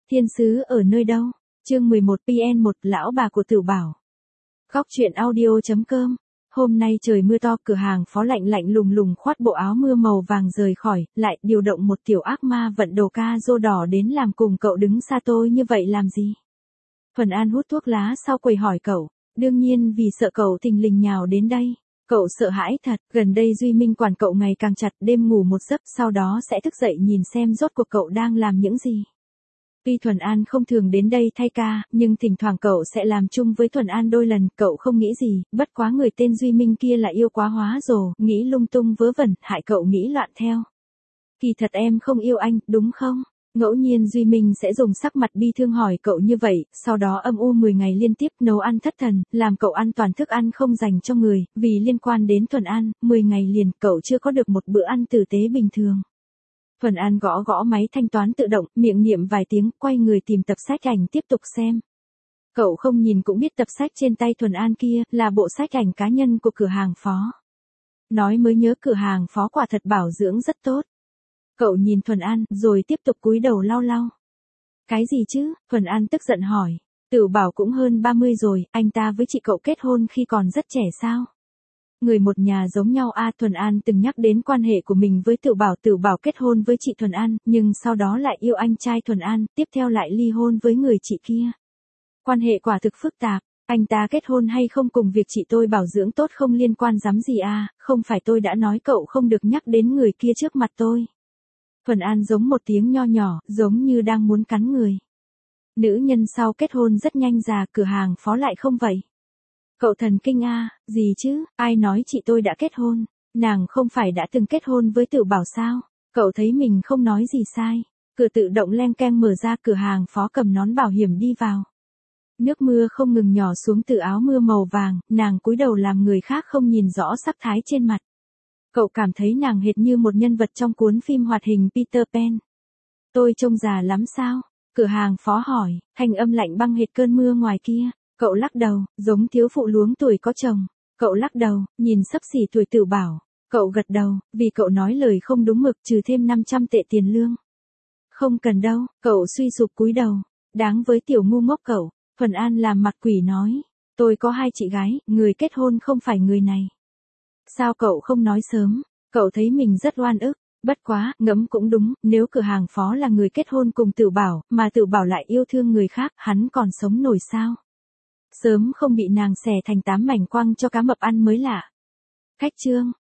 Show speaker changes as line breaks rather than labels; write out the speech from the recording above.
Thiên sứ ở nơi đâu? Chương 11 PN1 lão bà của Tửu Bảo. Góc truyện audio.com. Hôm nay trời mưa to, cửa hàng phó lạnh lạnh lùng lùng khoác bộ áo mưa màu vàng rời khỏi, lại điều động một tiểu ác ma vận đồ ca rô đỏ đến làm cùng cậu đứng xa tôi như vậy làm gì? Thuần An hút thuốc lá sau quầy hỏi cậu, đương nhiên vì sợ cậu thình lình nhào đến đây. Cậu sợ hãi thật, gần đây Duy Minh quản cậu ngày càng chặt, đêm ngủ một giấc sau đó sẽ thức dậy nhìn xem rốt cuộc cậu đang làm những gì. Tuy Thuần An không thường đến đây thay ca, nhưng thỉnh thoảng cậu sẽ làm chung với Thuần An đôi lần, cậu không nghĩ gì, bất quá người tên Duy Minh kia lại yêu quá hóa rồ, nghĩ lung tung vớ vẩn, hại cậu nghĩ loạn theo. Kỳ thật em không yêu anh, đúng không? Ngẫu nhiên Duy Minh sẽ dùng sắc mặt bi thương hỏi cậu như vậy, sau đó âm u 10 ngày liên tiếp nấu ăn thất thần, làm cậu ăn toàn thức ăn không dành cho người, vì liên quan đến Thuần An, 10 ngày liền cậu chưa có được một bữa ăn tử tế bình thường. Thuần An gõ gõ máy thanh toán tự động, miệng niệm vài tiếng, quay người tìm tập sách ảnh tiếp tục xem. Cậu không nhìn cũng biết tập sách trên tay Thuần An kia là bộ sách ảnh cá nhân của cửa hàng phó. Nói mới nhớ cửa hàng phó quả thật bảo dưỡng rất tốt. Cậu nhìn Thuần An, rồi tiếp tục cúi đầu lau lau. Cái gì chứ? Thuần An tức giận hỏi. Tửu Bảo cũng hơn 30 rồi, anh ta với chị cậu kết hôn khi còn rất trẻ sao? Người một nhà giống nhau a. Thuần An từng nhắc đến quan hệ của mình với Tửu Bảo kết hôn với chị Thuần An, nhưng sau đó lại yêu anh trai Thuần An, tiếp theo lại ly hôn với người chị kia. Quan hệ quả thực phức tạp, anh ta kết hôn hay không cùng việc chị tôi bảo dưỡng tốt không liên quan dám gì a, không phải tôi đã nói cậu không được nhắc đến người kia trước mặt tôi. Thuần An giống một tiếng nho nhỏ, giống như đang muốn cắn người. Nữ nhân sau kết hôn rất nhanh già, cửa hàng phó lại không vậy. Cậu thần kinh a, gì chứ, ai nói chị tôi đã kết hôn, nàng không phải đã từng kết hôn với Tửu Bảo sao? Cậu thấy mình không nói gì sai. Cửa tự động leng keng mở ra, cửa hàng phó cầm nón bảo hiểm đi vào. Nước mưa không ngừng nhỏ xuống từ áo mưa màu vàng, nàng cúi đầu làm người khác không nhìn rõ sắc thái trên mặt. Cậu cảm thấy nàng hệt như một nhân vật trong cuốn phim hoạt hình Peter Pan. Tôi trông già lắm sao? Cửa hàng phó hỏi, thanh âm lạnh băng hệt cơn mưa ngoài kia. Cậu lắc đầu, giống thiếu phụ luống tuổi có chồng. Cậu lắc đầu, nhìn xấp xỉ tuổi Tửu Bảo. Cậu gật đầu, vì cậu nói lời không đúng mực, trừ thêm 500 tệ tiền lương. Không cần đâu, cậu suy sụp cúi đầu. Đáng với tiểu ngu ngốc cậu. Thuần An làm mặt quỷ nói. Tôi có 2 chị gái, người kết hôn không phải người này. Sao cậu không nói sớm? Cậu thấy mình rất oan ức. Bất quá, ngẫm cũng đúng, nếu cửa hàng phó là người kết hôn cùng Tửu Bảo, mà Tửu Bảo lại yêu thương người khác, hắn còn sống nổi sao? Sớm không bị nàng xẻ thành 8 mảnh quăng cho cá mập ăn mới lạ. Khách trương,